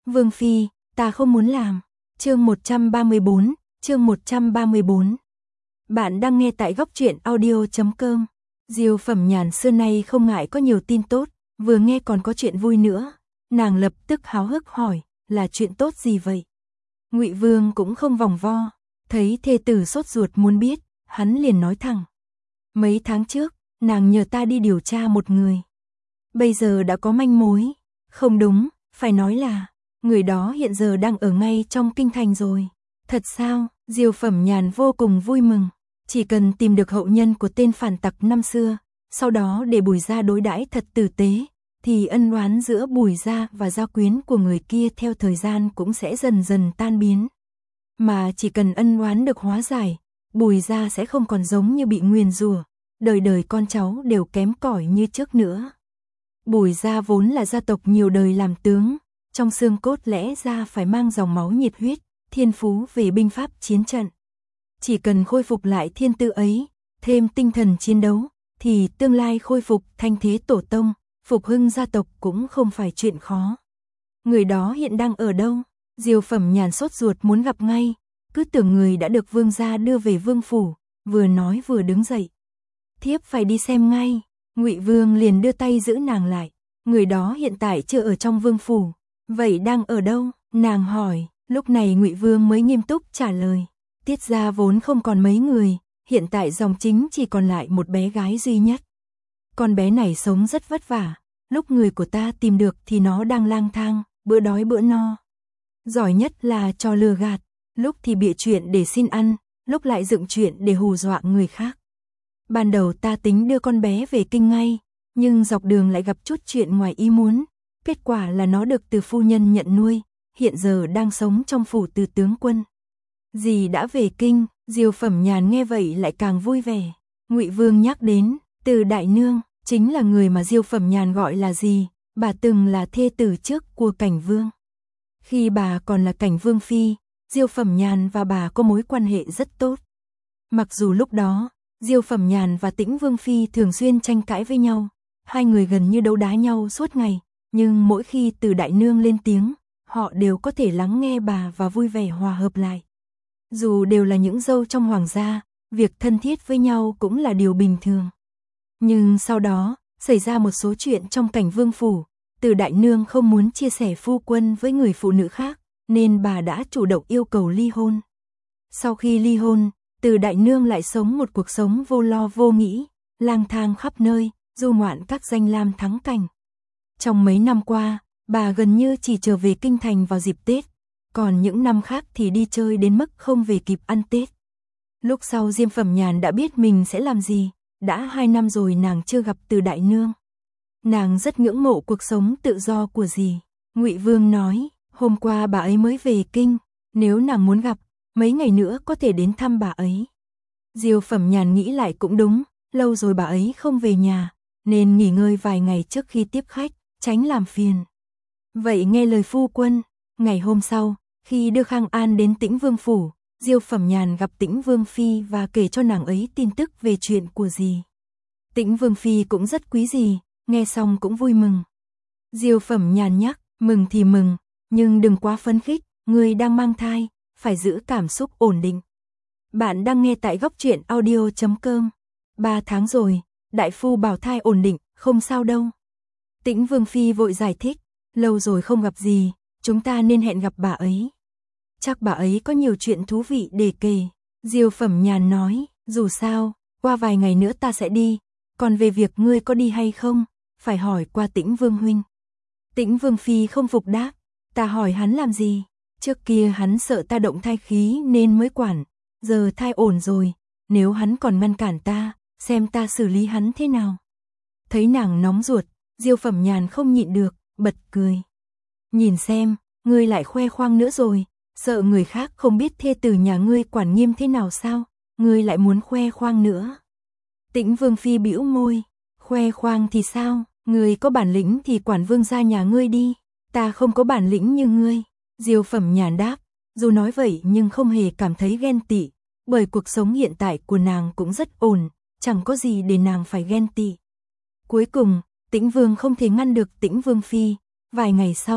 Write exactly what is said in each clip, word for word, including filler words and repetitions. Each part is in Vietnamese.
Vương phi, ta không muốn làm. Chương một trăm ba mươi bốn, chương một trăm ba mươi bốn. Bạn đang nghe tại góc truyện audio chấm com. Diêu Phẩm Nhàn xưa nay không ngại có nhiều tin tốt, vừa nghe còn có chuyện vui nữa, nàng lập tức háo hức hỏi, là chuyện tốt gì vậy? Ngụy Vương cũng không vòng vo, thấy thê tử sốt ruột muốn biết, hắn liền nói thẳng. Mấy tháng trước, nàng nhờ ta đi điều tra một người. Bây giờ đã có manh mối. Không đúng, phải nói là người đó hiện giờ đang ở ngay trong kinh thành rồi. Thật sao? Diêu Phẩm Nhàn vô cùng vui mừng. Chỉ cần tìm được hậu nhân của tên phản tặc năm xưa, sau đó để Bùi gia đối đãi thật tử tế, thì ân oán giữa Bùi gia và gia quyến của người kia theo thời gian cũng sẽ dần dần tan biến. Mà chỉ cần ân oán được hóa giải, Bùi gia sẽ không còn giống như bị nguyền rủa, đời đời con cháu đều kém cỏi như trước nữa. Bùi gia vốn là gia tộc nhiều đời làm tướng, trong xương cốt lẽ ra phải mang dòng máu nhiệt huyết, thiên phú về binh pháp chiến trận. Chỉ cần khôi phục lại thiên tư ấy, thêm tinh thần chiến đấu, thì tương lai khôi phục thanh thế tổ tông, phục hưng gia tộc cũng không phải chuyện khó. Người đó hiện đang ở đâu? Diêu Phẩm Nhàn sốt ruột muốn gặp ngay, cứ tưởng người đã được vương gia đưa về vương phủ, vừa nói vừa đứng dậy. Thiếp phải đi xem ngay. Ngụy Vương liền đưa tay giữ nàng lại. Người đó hiện tại chưa ở trong vương phủ, vậy đang ở đâu? Nàng hỏi. Lúc này Ngụy Vương mới nghiêm túc trả lời. Tiết gia vốn không còn mấy người, hiện tại dòng chính chỉ còn lại một bé gái duy nhất. Con bé này sống rất vất vả, lúc người của ta tìm được thì nó đang lang thang, bữa đói bữa no. Giỏi nhất là trò lừa gạt, lúc thì bịa chuyện để xin ăn, lúc lại dựng chuyện để hù dọa người khác. Ban đầu ta tính đưa con bé về kinh ngay, nhưng dọc đường lại gặp chút chuyện ngoài ý muốn, kết quả là nó được từ phu nhân nhận nuôi, hiện giờ đang sống trong phủ từ tướng quân. Dì đã về kinh, Diêu Phẩm Nhàn nghe vậy lại càng vui vẻ. Ngụy Vương nhắc đến, Từ đại nương, chính là người mà Diêu Phẩm Nhàn gọi là dì, bà từng là thê tử trước của Cảnh Vương. Khi bà còn là Cảnh Vương phi, Diêu Phẩm Nhàn và bà có mối quan hệ rất tốt. Mặc dù lúc đó, Diêu Phẩm Nhàn và Tĩnh Vương phi thường xuyên tranh cãi với nhau, hai người gần như đấu đá nhau suốt ngày, nhưng mỗi khi Từ đại nương lên tiếng, họ đều có thể lắng nghe bà và vui vẻ hòa hợp lại. Dù đều là những dâu trong hoàng gia, việc thân thiết với nhau cũng là điều bình thường. Nhưng sau đó, xảy ra một số chuyện trong Cảnh Vương phủ, Từ đại nương không muốn chia sẻ phu quân với người phụ nữ khác, nên bà đã chủ động yêu cầu ly hôn. Sau khi ly hôn, Từ đại nương lại sống một cuộc sống vô lo vô nghĩ, lang thang khắp nơi, du ngoạn các danh lam thắng cảnh. Trong mấy năm qua, bà gần như chỉ trở về kinh thành vào dịp Tết, còn những năm khác thì đi chơi đến mức không về kịp ăn Tết. Lúc sau Diêu Phẩm Nhàn đã biết mình sẽ làm gì, đã hai năm rồi nàng chưa gặp Từ đại nương. Nàng rất ngưỡng mộ cuộc sống tự do của dì. Ngụy Vương nói, hôm qua bà ấy mới về kinh, nếu nàng muốn gặp, mấy ngày nữa có thể đến thăm bà ấy. Diêu Phẩm Nhàn nghĩ lại cũng đúng, lâu rồi bà ấy không về nhà, nên nghỉ ngơi vài ngày trước khi tiếp khách, tránh làm phiền. Vậy nghe lời phu quân. Ngày hôm sau, khi đưa Khang An đến Tĩnh Vương phủ, Diêu Phẩm Nhàn gặp Tĩnh Vương phi và kể cho nàng ấy tin tức về chuyện của dì. Tĩnh Vương phi cũng rất quý dì, nghe xong cũng vui mừng. Diêu Phẩm Nhàn nhắc, mừng thì mừng, nhưng đừng quá phấn khích, người đang mang thai, phải giữ cảm xúc ổn định. Bạn đang nghe tại góc truyện audio chấm com. Ba tháng rồi, đại phu bảo thai ổn định, không sao đâu. Tĩnh Vương phi vội giải thích, lâu rồi không gặp dì, chúng ta nên hẹn gặp bà ấy. Chắc bà ấy có nhiều chuyện thú vị để kể. Diêu Phẩm Nhàn nói, dù sao, qua vài ngày nữa ta sẽ đi, còn về việc ngươi có đi hay không, phải hỏi qua Tĩnh Vương huynh. Tĩnh Vương phi không phục đáp, ta hỏi hắn làm gì, trước kia hắn sợ ta động thai khí nên mới quản, giờ thai ổn rồi, nếu hắn còn ngăn cản ta, xem ta xử lý hắn thế nào. Thấy nàng nóng ruột, Diêu Phẩm Nhàn không nhịn được, bật cười. Nhìn xem, ngươi lại khoe khoang nữa rồi, sợ người khác không biết thê tử nhà ngươi quản nghiêm thế nào sao, ngươi lại muốn khoe khoang nữa. Tĩnh Vương phi bĩu môi, khoe khoang thì sao, ngươi có bản lĩnh thì quản vương gia nhà ngươi đi, ta không có bản lĩnh như ngươi. Diêu Phẩm Nhàn đáp, dù nói vậy nhưng không hề cảm thấy ghen tị, bởi cuộc sống hiện tại của nàng cũng rất ổn, chẳng có gì để nàng phải ghen tị. Cuối cùng, Tĩnh Vương không thể ngăn được Tĩnh Vương phi, vài ngày sau,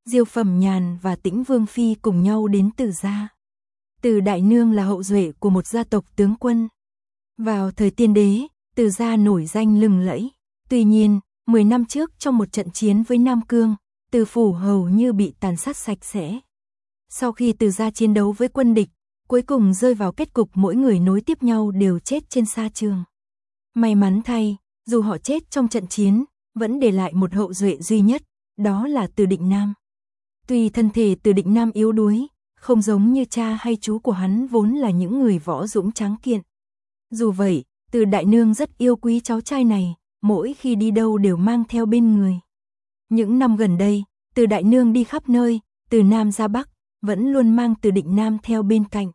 Diêu Phẩm Nhàn và Tĩnh Vương Phi cùng nhau đến Từ gia. Từ đại nương là hậu duệ của một gia tộc tướng quân. Vào thời tiên đế, Từ gia nổi danh lừng lẫy. Tuy nhiên, mười năm trước trong một trận chiến với Nam Cương, Từ phủ hầu như bị tàn sát sạch sẽ. Sau khi Từ gia chiến đấu với quân địch, cuối cùng rơi vào kết cục mỗi người nối tiếp nhau đều chết trên sa trường. May mắn thay, dù họ chết trong trận chiến, vẫn để lại một hậu duệ duy nhất, đó là Từ Định Nam. Tuy thân thể Từ Định Nam yếu đuối, không giống như cha hay chú của hắn vốn là những người võ dũng tráng kiện. Dù vậy, Từ đại nương rất yêu quý cháu trai này, mỗi khi đi đâu đều mang theo bên người. Những năm gần đây, Từ đại nương đi khắp nơi, từ Nam ra Bắc, vẫn luôn mang Từ Định Nam theo bên cạnh.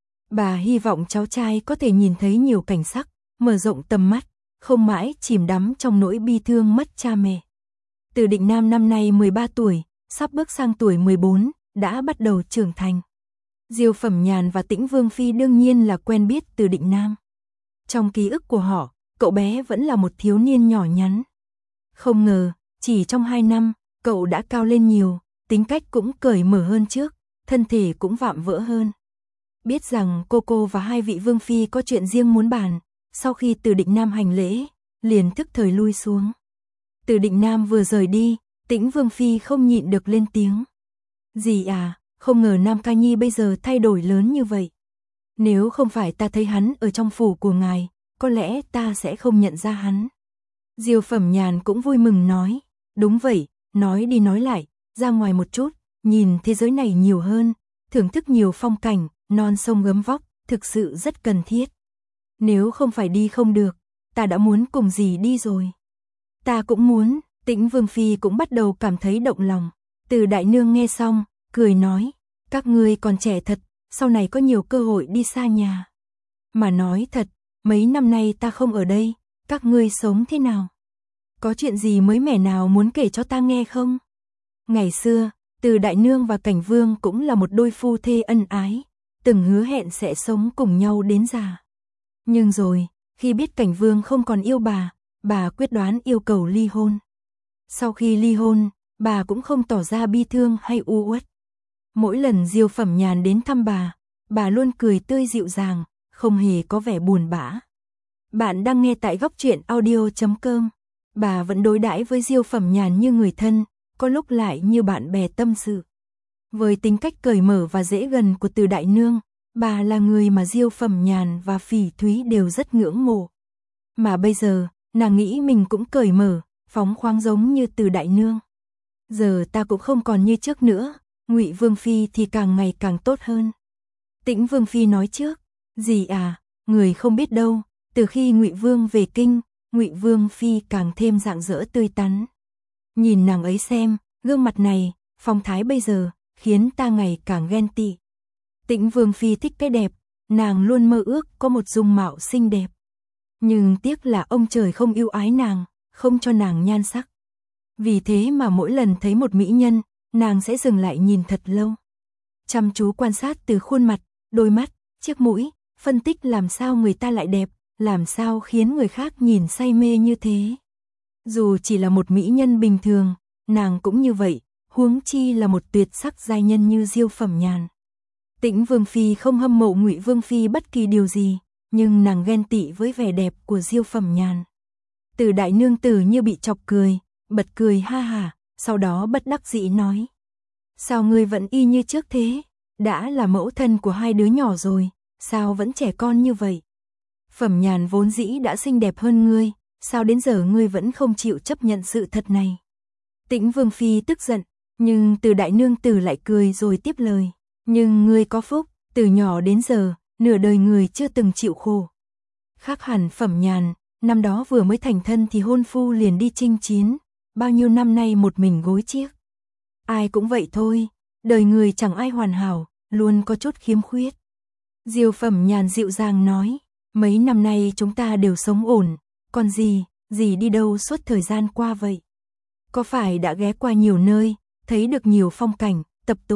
Bà hy vọng cháu trai có thể nhìn thấy nhiều cảnh sắc, mở rộng tầm mắt, không mãi chìm đắm trong nỗi bi thương mất cha mẹ. Từ Định Nam năm nay mười ba tuổi, sắp bước sang tuổi mười bốn, đã bắt đầu trưởng thành. Diêu Phẩm Nhàn và Tĩnh Vương Phi đương nhiên là quen biết Từ Định Nam. Trong ký ức của họ, cậu bé vẫn là một thiếu niên nhỏ nhắn. Không ngờ, chỉ trong hai năm, cậu đã cao lên nhiều, tính cách cũng cởi mở hơn trước, thân thể cũng vạm vỡ hơn. Biết rằng cô cô và hai vị vương phi có chuyện riêng muốn bàn, sau khi Từ Định Nam hành lễ, liền thức thời lui xuống. Từ Định Nam vừa rời đi, Tĩnh Vương Phi không nhịn được lên tiếng. Dì à, không ngờ Nam Ca Nhi bây giờ thay đổi lớn như vậy. Nếu không phải ta thấy hắn ở trong phủ của ngài, có lẽ ta sẽ không nhận ra hắn. Diêu Phẩm Nhàn cũng vui mừng nói, đúng vậy, nói đi nói lại, ra ngoài một chút, nhìn thế giới này nhiều hơn, thưởng thức nhiều phong cảnh, non sông gấm vóc, thực sự rất cần thiết. Nếu không phải đi không được, ta đã muốn cùng dì đi rồi. Ta cũng muốn, Tĩnh Vương Phi cũng bắt đầu cảm thấy động lòng. Từ đại nương nghe xong, cười nói, các ngươi còn trẻ thật, sau này có nhiều cơ hội đi xa nhà. Mà nói thật, mấy năm nay ta không ở đây, các ngươi sống thế nào? Có chuyện gì mới mẻ nào muốn kể cho ta nghe không? Ngày xưa, Từ đại nương và Cảnh Vương cũng là một đôi phu thê ân ái, từng hứa hẹn sẽ sống cùng nhau đến già. Nhưng rồi, khi biết Cảnh Vương không còn yêu bà, bà quyết đoán yêu cầu ly hôn. Sau khi ly hôn, bà cũng không tỏ ra bi thương hay u uất. Mỗi lần Diêu Phẩm Nhàn đến thăm bà, bà luôn cười tươi dịu dàng, không hề có vẻ buồn bã. Bạn đang nghe tại góc truyện audio chấm com. Bà vẫn đối đãi với Diêu Phẩm Nhàn như người thân, có lúc lại như bạn bè tâm sự. Với tính cách cởi mở và dễ gần của Từ đại nương, bà là người mà Diêu Phẩm Nhàn và Phỉ Thúy đều rất ngưỡng mộ. Mà bây giờ, nàng nghĩ mình cũng cởi mở, phóng khoáng giống như Từ đại nương. Giờ ta cũng không còn như trước nữa, Ngụy Vương Phi thì càng ngày càng tốt hơn. Tĩnh Vương Phi nói trước, dì à, người không biết đâu, từ khi Ngụy Vương về kinh, Ngụy Vương Phi càng thêm rạng rỡ tươi tắn. Nhìn nàng ấy xem, gương mặt này, phong thái bây giờ, khiến ta ngày càng ghen tị. Tĩnh Vương Phi thích cái đẹp, nàng luôn mơ ước có một dung mạo xinh đẹp. Nhưng tiếc là ông trời không yêu ái nàng, không cho nàng nhan sắc. Vì thế mà mỗi lần thấy một mỹ nhân, nàng sẽ dừng lại nhìn thật lâu. Chăm chú quan sát từ khuôn mặt, đôi mắt, chiếc mũi, phân tích làm sao người ta lại đẹp, làm sao khiến người khác nhìn say mê như thế. Dù chỉ là một mỹ nhân bình thường, nàng cũng như vậy, huống chi là một tuyệt sắc giai nhân như Diêu Phẩm Nhàn. Tĩnh Vương Phi không hâm mộ Ngụy Vương Phi bất kỳ điều gì, nhưng nàng ghen tị với vẻ đẹp của Diêu Phẩm Nhàn. Từ đại nương tử như bị chọc cười, bật cười ha hả, sau đó bất đắc dĩ nói. Sao ngươi vẫn y như trước thế? Đã là mẫu thân của hai đứa nhỏ rồi, sao vẫn trẻ con như vậy? Phẩm Nhàn vốn dĩ đã xinh đẹp hơn ngươi, sao đến giờ ngươi vẫn không chịu chấp nhận sự thật này? Tĩnh Vương Phi tức giận, nhưng Từ đại nương tử lại cười rồi tiếp lời. Nhưng ngươi có phúc, từ nhỏ đến giờ, nửa đời người chưa từng chịu khổ. Khác hẳn Phẩm Nhàn, năm đó vừa mới thành thân thì hôn phu liền đi chinh chiến, bao nhiêu năm nay một mình gối chiếc. Ai cũng vậy thôi, đời người chẳng ai hoàn hảo, luôn có chút khiếm khuyết. Diêu Phẩm Nhàn dịu dàng nói, mấy năm nay chúng ta đều sống ổn, còn gì, gì đi đâu suốt thời gian qua vậy? Có phải đã ghé qua nhiều nơi, thấy được nhiều phong cảnh, tập tục?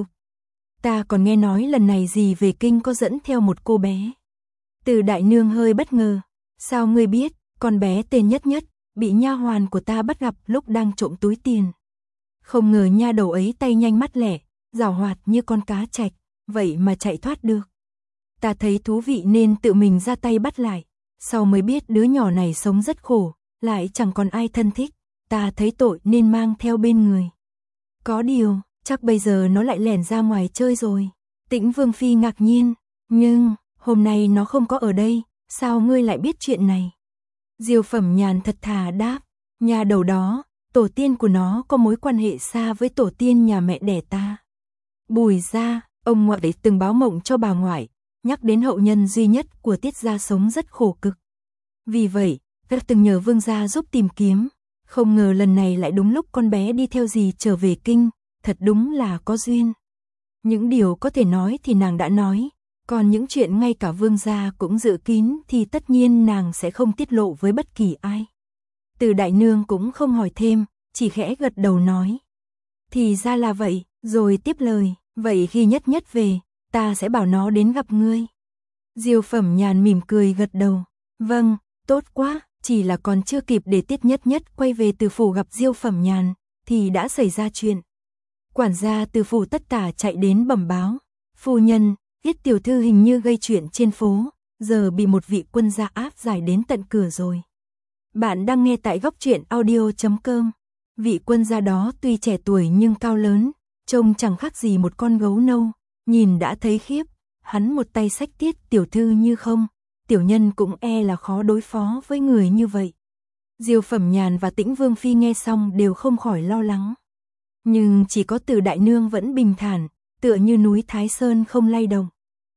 Ta còn nghe nói lần này dì về kinh có dẫn theo một cô bé. Từ đại nương hơi bất ngờ, sao ngươi biết, con bé tên Nhất Nhất, bị nha hoàn của ta bắt gặp lúc đang trộm túi tiền. Không ngờ nha đầu ấy tay nhanh mắt lẹ, giàu hoạt như con cá trạch, vậy mà chạy thoát được. Ta thấy thú vị nên tự mình ra tay bắt lại, sau mới biết đứa nhỏ này sống rất khổ, lại chẳng còn ai thân thích, ta thấy tội nên mang theo bên người. Có điều, chắc bây giờ nó lại lẻn ra ngoài chơi rồi. Tĩnh Vương Phi ngạc nhiên, nhưng, hôm nay nó không có ở đây, sao ngươi lại biết chuyện này? Diêu Phẩm Nhàn thật thà đáp, nhà đầu đó, tổ tiên của nó có mối quan hệ xa với tổ tiên nhà mẹ đẻ ta. Bùi gia, ông ngoại ấy từng báo mộng cho bà ngoại, nhắc đến hậu nhân duy nhất của Tiết gia sống rất khổ cực. Vì vậy, ta từng nhờ Vương gia giúp tìm kiếm, không ngờ lần này lại đúng lúc con bé đi theo dì trở về kinh, thật đúng là có duyên. Những điều có thể nói thì nàng đã nói, còn những chuyện ngay cả Vương gia cũng dự kín thì tất nhiên nàng sẽ không tiết lộ với bất kỳ ai. Từ đại nương cũng không hỏi thêm, chỉ khẽ gật đầu nói. Thì ra là vậy, rồi tiếp lời, vậy khi nhất nhất về, ta sẽ bảo nó đến gặp ngươi. Diêu Phẩm Nhàn mỉm cười gật đầu, vâng, tốt quá, chỉ là còn chưa kịp để Tiết Nhất Nhất quay về từ phủ gặp Diêu Phẩm Nhàn, thì đã xảy ra chuyện. Quản gia từ phủ tất tả chạy đến bẩm báo, phu nhân, Tiết tiểu thư hình như gây chuyện trên phố, giờ bị một vị quân gia áp giải đến tận cửa rồi. Bạn đang nghe tại góc truyện audio chấm com. Vị quân gia đó tuy trẻ tuổi nhưng cao lớn, trông chẳng khác gì một con gấu nâu, nhìn đã thấy khiếp, hắn một tay xách Tiết tiểu thư như không, tiểu nhân cũng e là khó đối phó với người như vậy. Diêu Phẩm Nhàn và Tĩnh Vương Phi nghe xong đều không khỏi lo lắng. Nhưng chỉ có Từ đại nương vẫn bình thản, tựa như núi Thái Sơn không lay động.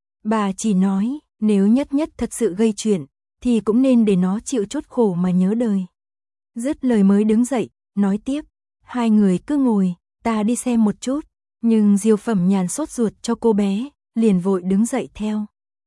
Bà chỉ nói, nếu Nhất Nhất thật sự gây chuyện, thì cũng nên để nó chịu chút khổ mà nhớ đời. Dứt lời mới đứng dậy, nói tiếp, hai người cứ ngồi, ta đi xem một chút. Nhưng Diêu Phẩm Nhàn sốt ruột cho cô bé, liền vội đứng dậy theo.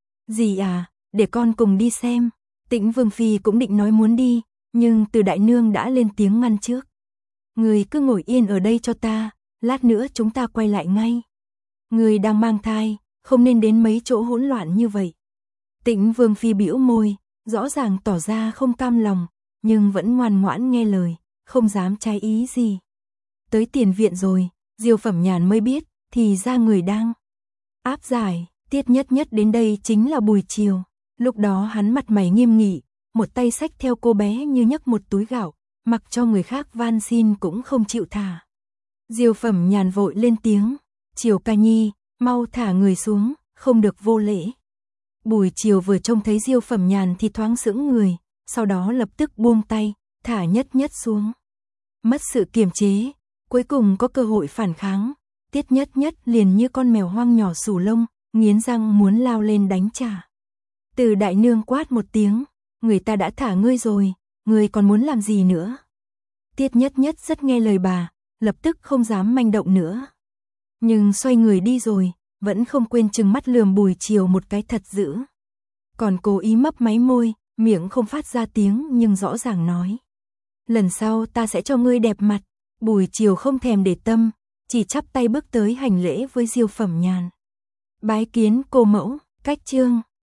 Dì à, để con cùng đi xem. Tĩnh Vương Phi cũng định nói muốn đi, nhưng Từ đại nương đã lên tiếng ngăn trước. Người cứ ngồi yên ở đây cho ta, lát nữa chúng ta quay lại ngay. Người đang mang thai, không nên đến mấy chỗ hỗn loạn như vậy. Tĩnh Vương Phi bĩu môi, rõ ràng tỏ ra không cam lòng, nhưng vẫn ngoan ngoãn nghe lời, không dám trái ý gì. Tới tiền viện rồi, Diêu Phẩm Nhàn mới biết, thì ra người đang áp giải, Tiết Nhất Nhất đến đây chính là buổi chiều. Lúc đó hắn mặt mày nghiêm nghị, một tay xách theo cô bé như nhấc một túi gạo, mặc cho người khác van xin cũng không chịu thả. Diêu Phẩm Nhàn vội lên tiếng, Chiều ca nhi, mau thả người xuống, không được vô lễ. Bùi Chiều vừa trông thấy Diêu Phẩm Nhàn thì thoáng sững người, sau đó lập tức buông tay, thả Nhất Nhất xuống. Mất sự kiềm chế, cuối cùng có cơ hội phản kháng, Tiết Nhất Nhất liền như con mèo hoang nhỏ sù lông, nghiến răng muốn lao lên đánh trả. Từ đại nương quát một tiếng, người ta đã thả ngươi rồi, ngươi còn muốn làm gì nữa? Tiết Nhất Nhất rất nghe lời bà, lập tức không dám manh động nữa. Nhưng xoay người đi rồi, vẫn không quên trừng mắt lườm Bùi Chiều một cái thật dữ. Còn cố ý mấp máy môi, miệng không phát ra tiếng nhưng rõ ràng nói. Lần sau ta sẽ cho ngươi đẹp mặt. Bùi Chiều không thèm để tâm, chỉ chắp tay bước tới hành lễ với Diêu Phẩm Nhàn. Bái kiến cô mẫu, cách chương.